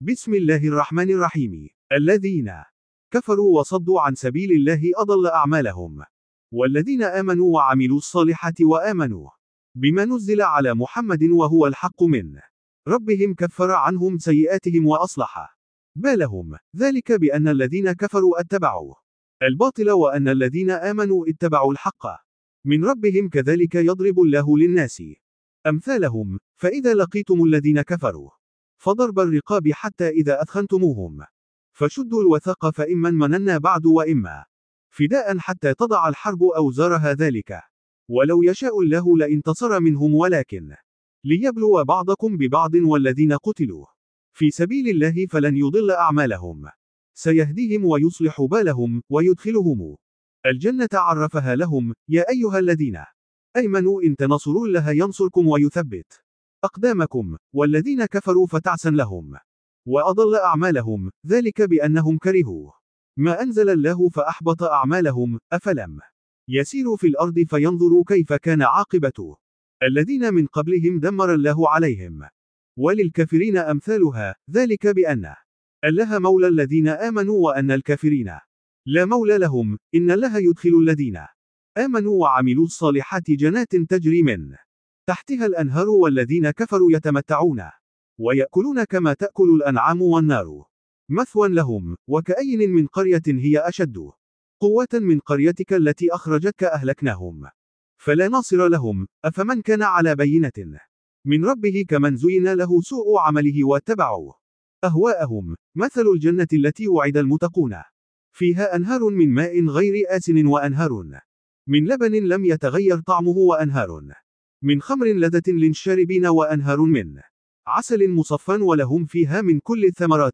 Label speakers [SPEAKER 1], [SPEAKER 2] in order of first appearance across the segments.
[SPEAKER 1] بسم الله الرحمن الرحيم. الذين كفروا وصدوا عن سبيل الله أضل أعمالهم. والذين آمنوا وعملوا الصالحات وآمنوا بما نزل على محمد وهو الحق من ربهم كفر عنهم سيئاتهم وأصلح بالهم. ذلك بأن الذين كفروا اتبعوا الباطل وأن الذين آمنوا اتبعوا الحق من ربهم كذلك يضرب الله للناس أمثالهم. فإذا لقيتم الذين كفروا فضرب الرقاب حتى إذا أثخنتموهم فشدوا الوثاق فإما مننا بعد وإما فداء حتى تضع الحرب أوزارها. ذلك ولو يشاء الله لانتصر منهم ولكن ليبلو بعضكم ببعض. والذين قتلوا في سبيل الله فلن يضل أعمالهم سيهديهم ويصلح بالهم ويدخلهم الجنة عرفها لهم. يا أيها الذين آمنوا إن تنصروا الله ينصركم ويثبت أقدامكم. والذين كفروا فتعسا لهم وأضل أعمالهم. ذلك بأنهم كرهوا ما أنزل الله فأحبط أعمالهم. أفلم يسيروا في الأرض فينظروا كيف كان عاقبة الذين من قبلهم دمر الله عليهم وللكافرين أمثالها. ذلك بأن الله مولى الذين آمنوا وأن الكافرين لا مولى لهم. إن الله يدخل الذين آمنوا وعملوا الصالحات جنات تجري من تحتها الأنهار والذين كفروا يتمتعون ويأكلون كما تأكل الأنعام والنار مثوى لهم. وكأين من قرية هي أشد قوة من قريتك التي أخرجتك أهلكناهم فلا ناصر لهم. أفمن كان على بينة من ربه كمن زين له سوء عمله واتبعوا أهواءهم. مثل الجنة التي وعد المتقون فيها أنهار من ماء غير آسن وأنهار من لبن لم يتغير طعمه وأنهار من خمر لذة للشاربين وأنهار من عسل مصفى ولهم فيها من كل الثمرات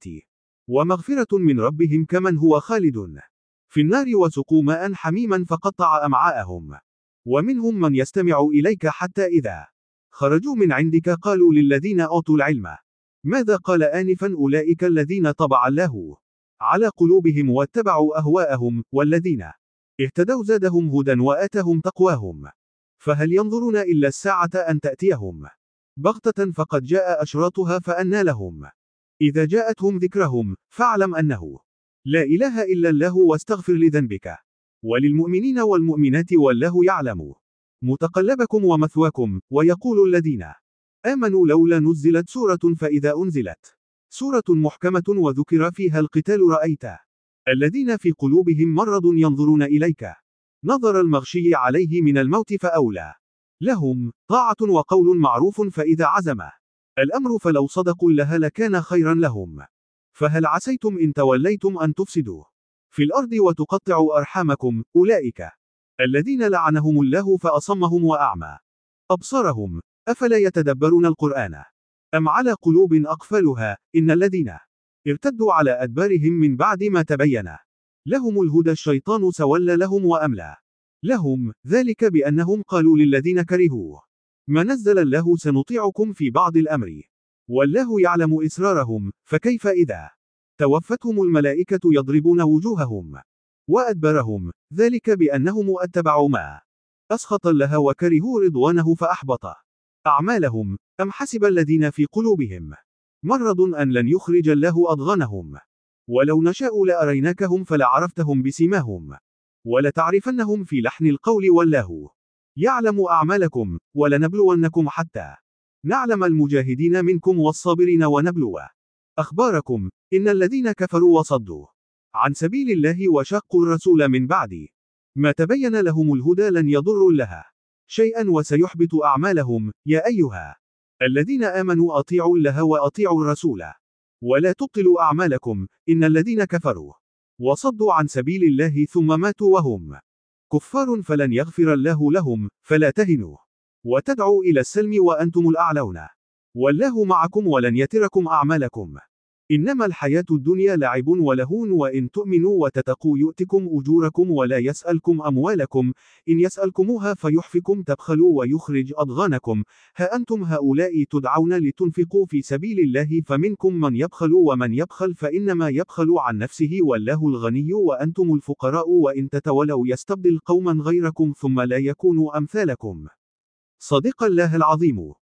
[SPEAKER 1] ومغفرة من ربهم كمن هو خالد في النار وسقوا ماء حميما فقطع أمعاءهم. ومنهم من يستمع إليك حتى إذا خرجوا من عندك قالوا للذين أوتوا العلم ماذا قال آنفا أولئك الذين طبع الله على قلوبهم واتبعوا أهواءهم. والذين اهتدوا زادهم هدى وآتهم تقواهم. فهل ينظرون إلا الساعة أن تأتيهم بغتة فقد جاء أشراطها فأنى لهم إذا جاءتهم ذكرهم فاعلم أنه لا إله إلا الله واستغفر لذنبك وللمؤمنين والمؤمنات والله يعلم متقلبكم ومثواكم. ويقول الذين آمنوا لولا نزلت سورة فإذا أنزلت سورة محكمة وذكر فيها القتال رأيت الذين في قلوبهم مرض ينظرون إليك نظر المغشي عليه من الموت فأولى لهم طاعة وقول معروف. فإذا عزم الأمر فلو صدقوا الله لكان خيرا لهم. فهل عسيتم إن توليتم أن تفسدوا في الأرض وتقطعوا أرحامكم. أولئك الذين لعنهم الله فأصمهم وأعمى أبصارهم. أفلا يتدبرون القرآن أم على قلوب أقفلها. إن الذين ارتدوا على أدبارهم من بعد ما تبين لهم الهدى الشيطان سولى لهم وأملى لهم. ذلك بأنهم قالوا للذين كرهوا ما نزل الله سنطيعكم في بعض الأمر والله يعلم إسرارهم. فكيف إذا توفتهم الملائكة يضربون وجوههم وأدبارهم. ذلك بأنهم اتبعوا ما أسخط الله وكرهوا رضوانه فأحبط أعمالهم. أم حسب الذين في قلوبهم مرض أن لن يخرج الله أضغانهم ولو نشاء لأريناكهم فلعرفتهم بسيماهم ولتعرفنهم في لحن القول والله يعلم أعمالكم. ولنبلونكم حتى نعلم المجاهدين منكم والصابرين ونبلو أخباركم. إن الذين كفروا وصدوا عن سبيل الله وشاقوا الرسول من بعد ما تبين لهم الهدى لن يضروا الله شيئا وسيحبط أعمالهم. يا أيها الذين آمنوا أطيعوا الله وأطيعوا الرسول ولا تبطلوا أعمالكم. إن الذين كفروا وصدوا عن سبيل الله ثم ماتوا وهم كفار فلن يغفر الله لهم. فلا تهنوا وتدعوا إلى السلم وأنتم الأعلون والله معكم ولن يتركم أعمالكم. إنما الحياة الدنيا لعب ولهون وإن تؤمنوا وتتقوا يؤتكم أجوركم ولا يسألكم أموالكم. إن يسألكموها فيحفكم تبخلوا ويخرج أضغانكم. ها أنتم هؤلاء تدعون لتنفقوا في سبيل الله فمنكم من يبخل ومن يبخل فإنما يبخل عن نفسه والله الغني وأنتم الفقراء وإن تتولوا يستبدل قوما غيركم ثم لا يكونوا أمثالكم. صدق الله العظيم.